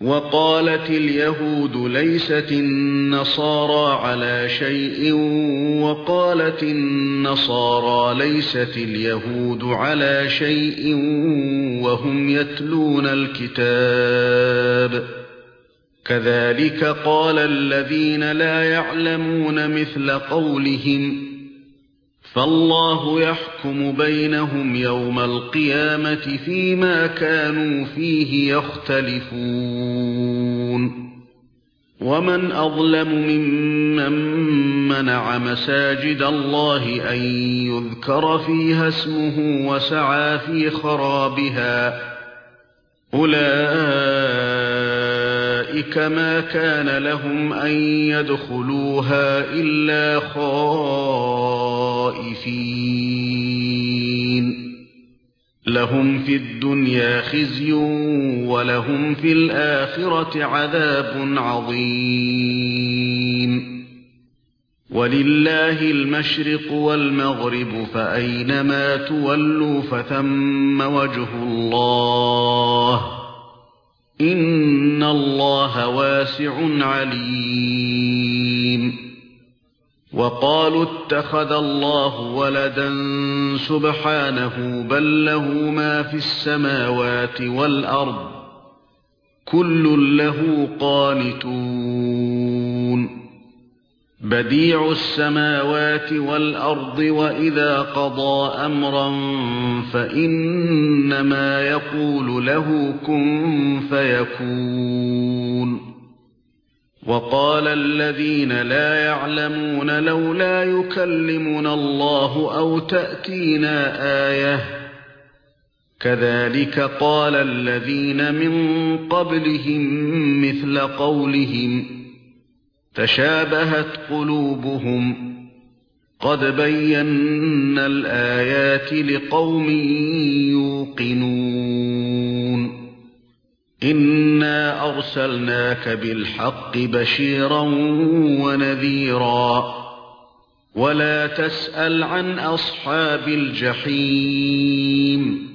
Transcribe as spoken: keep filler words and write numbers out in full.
وقالت اليهود ليست النصارى على شيء وقالت النصارى ليست اليهود على شيء وهم يتلون الكتاب كذلك قال الذين لا يعلمون مثل قولهم فالله يحكم بينهم يوم القيامة فيما كانوا فيه يختلفون ومن أظلم ممن منع مساجد الله أن يذكر فيها اسمه وسعى في خرابها أولئك ما كان لهم أن يدخلوها إلا خائفين لهم في الدنيا خزي ولهم في الآخرة عذاب عظيم ولله المشرق والمغرب فأينما تولوا فثم وجه الله إن الله واسع عليم وقالوا اتخذ الله ولدا سبحانه بل له ما في السماوات والأرض كل له قانتون بديع السماوات والأرض وإذا قضى أمرا فإنما يقول له كن فيكون وقال الذين لا يعلمون لولا يكلمنا الله أو تأتينا آية كذلك قال الذين من قبلهم مثل قولهم تشابهت قلوبهم قد بينا الآيات لقوم يوقنون إنا أرسلناك بالحق بشيرا ونذيرا ولا تسأل عن أصحاب الجحيم